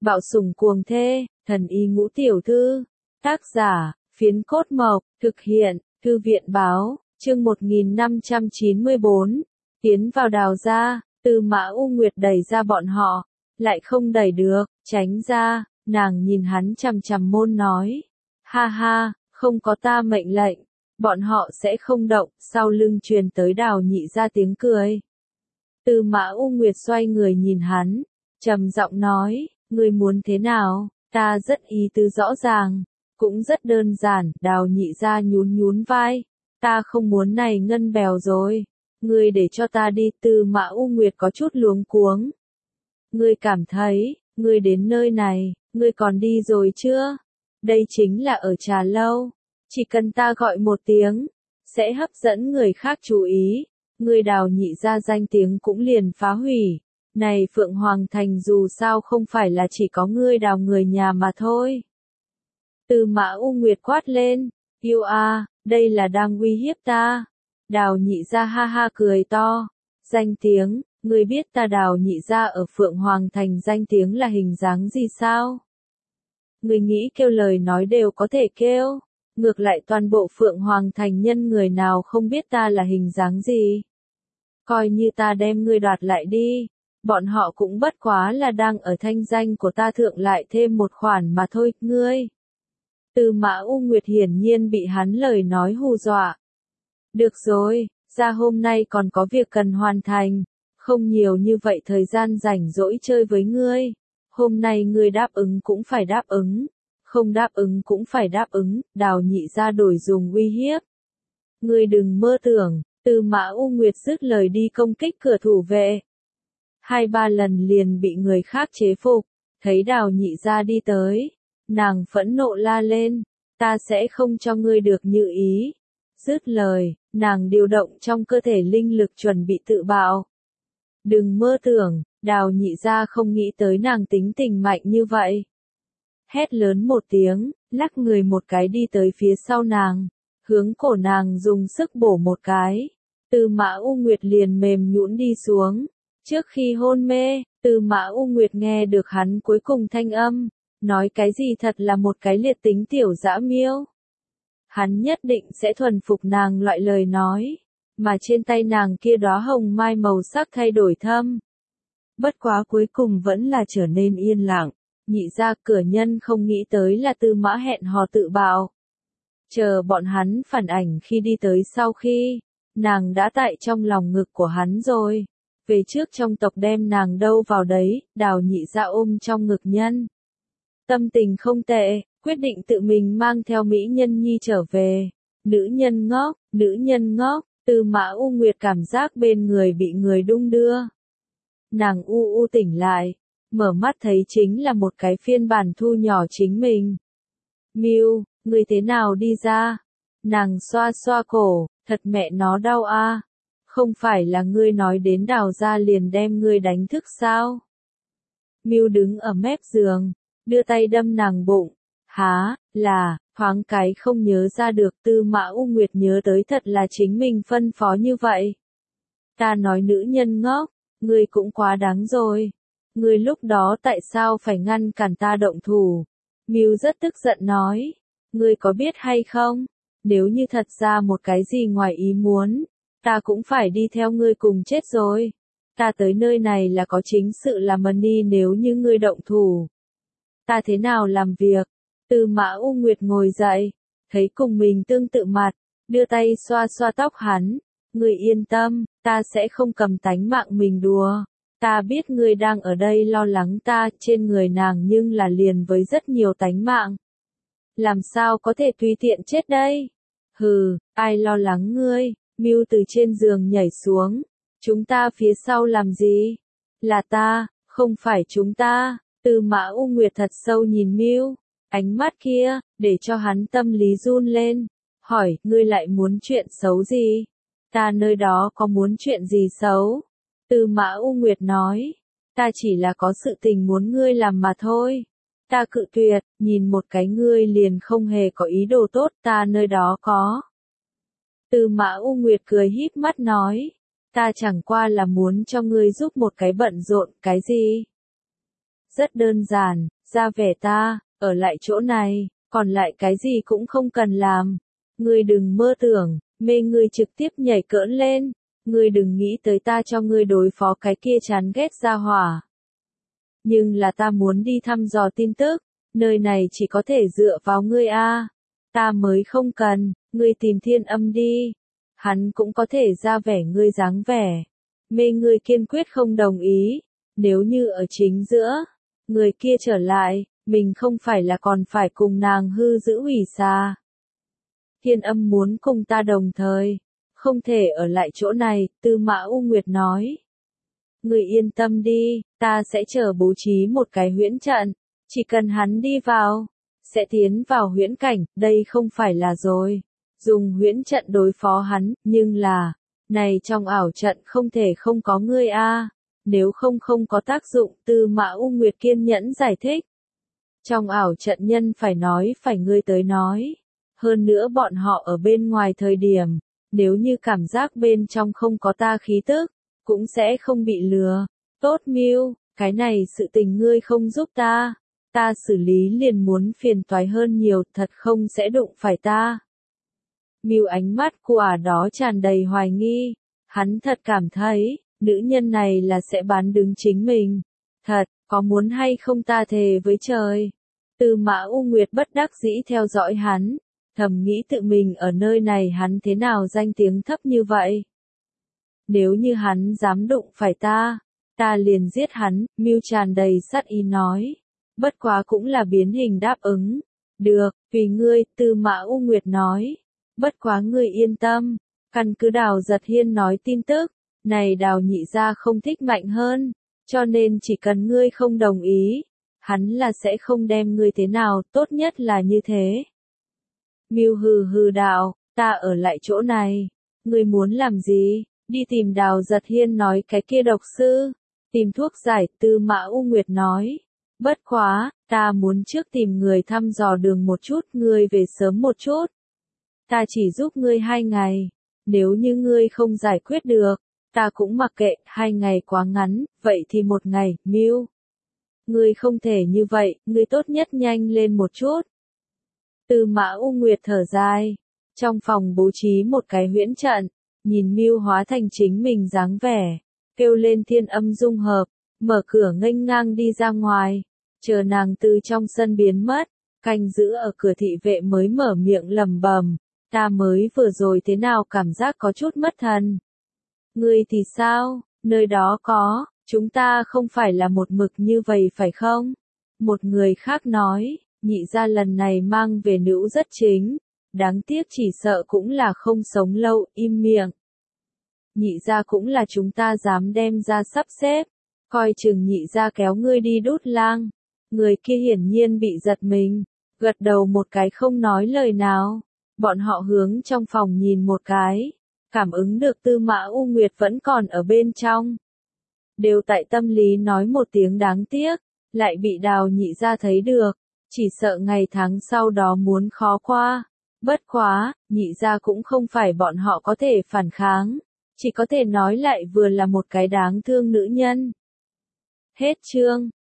Bạo sủng cuồng thê, thần y ngũ tiểu thư. Tác giả, Phiến Cốt Mộc, thực hiện, Thư viện báo, chương 1594. Tiến vào Đào gia, Tư Mã U Nguyệt đẩy ra bọn họ, lại không đẩy được, tránh ra, nàng nhìn hắn chằm chằm môn nói. Ha ha, không có ta mệnh lệnh, bọn họ sẽ không động, sau lưng truyền tới Đào Nhị ra tiếng cười. Tư Mã U Nguyệt xoay người nhìn hắn, trầm giọng nói, ngươi muốn thế nào, ta rất ý tứ rõ ràng, cũng rất đơn giản, Đào Nhị ra nhún nhún vai, ta không muốn này ngân bèo rồi, ngươi để cho ta đi. Tư Mã U Nguyệt có chút luống cuống. Ngươi cảm thấy, ngươi đến nơi này, ngươi còn đi rồi chưa? Đây chính là ở trà lâu, chỉ cần ta gọi một tiếng, sẽ hấp dẫn người khác chú ý, ngươi Đào Nhị ra danh tiếng cũng liền phá hủy. Này Phượng Hoàng Thành dù sao không phải là chỉ có ngươi Đào người nhà mà thôi. Tư Mã U Nguyệt quát lên, yêu a, đây là đang uy hiếp ta. Đào Nhị ra ha ha cười to, danh tiếng, ngươi biết ta Đào Nhị ra ở Phượng Hoàng Thành danh tiếng là hình dáng gì sao? Ngươi nghĩ kêu lời nói đều có thể kêu, ngược lại toàn bộ Phượng Hoàng Thành nhân người nào không biết ta là hình dáng gì. Coi như ta đem ngươi đoạt lại đi, bọn họ cũng bất quá là đang ở thanh danh của ta thượng lại thêm một khoản mà thôi, ngươi. Tư Mã U Nguyệt hiển nhiên bị hắn lời nói hù dọa. Được rồi, ra hôm nay còn có việc cần hoàn thành, không nhiều như vậy thời gian rảnh rỗi chơi với ngươi. Hôm nay ngươi đáp ứng cũng phải đáp ứng, không đáp ứng cũng phải đáp ứng. Đào Nhị ra đổi dùng uy hiếp. Ngươi đừng mơ tưởng. Tư Mã U Nguyệt dứt lời đi công kích cửa thủ vệ. 2-3 lần liền bị người khác chế phục, thấy Đào Nhị ra đi tới, nàng phẫn nộ la lên, ta sẽ không cho ngươi được như ý. Dứt lời, nàng điều động trong cơ thể linh lực chuẩn bị tự bạo. Đừng mơ tưởng, Đào Nhị ra không nghĩ tới nàng tính tình mạnh như vậy. Hét lớn một tiếng, lắc người một cái đi tới phía sau nàng, hướng cổ nàng dùng sức bổ một cái. Tư Mã U Nguyệt liền mềm nhũn đi xuống. Trước khi hôn mê, Tư Mã U Nguyệt nghe được hắn cuối cùng thanh âm, nói cái gì thật là một cái liệt tính tiểu dã miêu. Hắn nhất định sẽ thuần phục nàng loại lời nói, mà trên tay nàng kia đóa hồng mai màu sắc thay đổi thâm. Bất quá cuối cùng vẫn là trở nên yên lặng, Nhị ra cửa nhân không nghĩ tới là Tư Mã hẹn hò tự bạo. Chờ bọn hắn phản ảnh khi đi tới sau khi, nàng đã tại trong lòng ngực của hắn rồi. Về trước trong tộc đem nàng đâu vào đấy, Đào Nhị ra ôm trong ngực nhân. Tâm tình không tệ, quyết định tự mình mang theo mỹ nhân nhi trở về. Nữ nhân ngốc, Tư Mã U Nguyệt cảm giác bên người bị người đung đưa. Nàng u tỉnh lại, mở mắt thấy chính là một cái phiên bản thu nhỏ chính mình. Miu, ngươi thế nào đi ra? Nàng xoa xoa cổ, thật mẹ nó đau a. Không phải là ngươi nói đến Đào gia liền đem ngươi đánh thức sao? Miu đứng ở mép giường, đưa tay đâm nàng bụng. Há, là, thoáng cái không nhớ ra được. Tư Mã U Nguyệt nhớ tới thật là chính mình phân phó như vậy. Ta nói nữ nhân ngốc, ngươi cũng quá đáng rồi. Ngươi lúc đó tại sao phải ngăn cản ta động thủ? Miu rất tức giận nói. Ngươi có biết hay không? Nếu như thật ra một cái gì ngoài ý muốn, ta cũng phải đi theo ngươi cùng chết rồi. Ta tới nơi này là có chính sự làm đi, nếu như ngươi động thủ. Ta thế nào làm việc? Tư Mã U Nguyệt ngồi dậy, thấy cùng mình tương tự mặt, đưa tay xoa xoa tóc hắn. Ngươi yên tâm, ta sẽ không cầm tánh mạng mình đùa. Ta biết ngươi đang ở đây lo lắng ta, trên người nàng nhưng là liền với rất nhiều tánh mạng. Làm sao có thể tùy tiện chết đây? Hừ, ai lo lắng ngươi? Miu từ trên giường nhảy xuống. Chúng ta phía sau làm gì? Là ta, không phải chúng ta. Tư Mã U Nguyệt thật sâu nhìn Miu, ánh mắt kia, để cho hắn tâm lý run lên. Hỏi, ngươi lại muốn chuyện xấu gì? Ta nơi đó có muốn chuyện gì xấu? Tư Mã U Nguyệt nói, ta chỉ là có sự tình muốn ngươi làm mà thôi. Ta cự tuyệt, nhìn một cái ngươi liền không hề có ý đồ tốt, ta nơi đó có. Tư Mã U Nguyệt cười híp mắt nói, ta chẳng qua là muốn cho ngươi giúp một cái bận rộn, cái gì? Rất đơn giản, ra vẻ ta, ở lại chỗ này, còn lại cái gì cũng không cần làm. Ngươi đừng mơ tưởng, mê ngươi trực tiếp nhảy cỡn lên. Ngươi đừng nghĩ tới ta cho ngươi đối phó cái kia chán ghét gia hỏa. Nhưng là ta muốn đi thăm dò tin tức, nơi này chỉ có thể dựa vào ngươi a. Ta mới không cần, ngươi tìm Thiên Âm đi. Hắn cũng có thể ra vẻ ngươi dáng vẻ. Mê ngươi kiên quyết không đồng ý. Nếu như ở chính giữa, người kia trở lại, mình không phải là còn phải cùng nàng hư giữ ủy xa. Thiên Âm muốn cùng ta đồng thời, không thể ở lại chỗ này, Tư Mã U Nguyệt nói. Người yên tâm đi, ta sẽ chờ bố trí một cái huyễn trận, chỉ cần hắn đi vào, sẽ tiến vào huyễn cảnh, đây không phải là rồi. Dùng huyễn trận đối phó hắn, nhưng là, này trong ảo trận không thể không có ngươi a. Nếu không có tác dụng, Tư Mã U Nguyệt kiên nhẫn giải thích. Trong ảo trận nhân phải nói phải ngươi tới nói. Hơn nữa bọn họ ở bên ngoài thời điểm, nếu như cảm giác bên trong không có ta khí tức, cũng sẽ không bị lừa. Tốt Mưu, cái này sự tình ngươi không giúp ta. Ta xử lý liền muốn phiền toái hơn nhiều, thật không sẽ đụng phải ta. Mưu ánh mắt của đó tràn đầy hoài nghi. Hắn thật cảm thấy, nữ nhân này là sẽ bán đứng chính mình. Thật, có muốn hay không ta thề với trời. Tư Mã U Nguyệt bất đắc dĩ theo dõi hắn. Thầm nghĩ tự mình ở nơi này hắn thế nào danh tiếng thấp như vậy. Nếu như hắn dám đụng phải ta liền giết hắn, Mưu tràn đầy sát ý nói. Bất quá cũng là biến hình đáp ứng. Được, tùy ngươi, Tư Mã U Nguyệt nói. Bất quá ngươi yên tâm, căn cứ Đào Giật Hiên nói tin tức, này Đào nhị gia không thích mạnh hơn, cho nên chỉ cần ngươi không đồng ý, hắn là sẽ không đem ngươi thế nào, tốt nhất là như thế. Mưu hừ hừ đạo, ta ở lại chỗ này, ngươi muốn làm gì, đi tìm Đào Giật Hiên nói cái kia độc sư, tìm thuốc giải, Tư Mã U Nguyệt nói. Bất quá, ta muốn trước tìm người thăm dò đường một chút, ngươi về sớm một chút. Ta chỉ giúp ngươi 2 ngày, nếu như ngươi không giải quyết được, ta cũng mặc kệ, 2 ngày quá ngắn, vậy thì 1 ngày, Mưu. Ngươi không thể như vậy, ngươi tốt nhất nhanh lên một chút. Tư Mã U Nguyệt thở dài, trong phòng bố trí một cái huyễn trận, nhìn Mưu hóa thành chính mình dáng vẻ, kêu lên Thiên Âm dung hợp, mở cửa nghênh ngang đi ra ngoài, chờ nàng từ trong sân biến mất, canh giữ ở cửa thị vệ mới mở miệng lẩm bẩm, ta mới vừa rồi thế nào cảm giác có chút mất thần. Ngươi thì sao, nơi đó có, chúng ta không phải là một mực như vậy phải không? Một người khác nói, nhị gia lần này mang về nữ rất chính, đáng tiếc chỉ sợ cũng là không sống lâu, im miệng. Nhị gia cũng là chúng ta dám đem ra sắp xếp, coi chừng nhị gia kéo ngươi đi đốt lang. Người kia hiển nhiên bị giật mình, gật đầu một cái không nói lời nào. Bọn họ hướng trong phòng nhìn một cái, cảm ứng được Tư Mã U Nguyệt vẫn còn ở bên trong. Đều tại tâm lý nói một tiếng đáng tiếc, lại bị Đào nhị gia thấy được, chỉ sợ ngày tháng sau đó muốn khó qua. Bất quá, nhị gia cũng không phải bọn họ có thể phản kháng, chỉ có thể nói lại vừa là một cái đáng thương nữ nhân. Hết chương.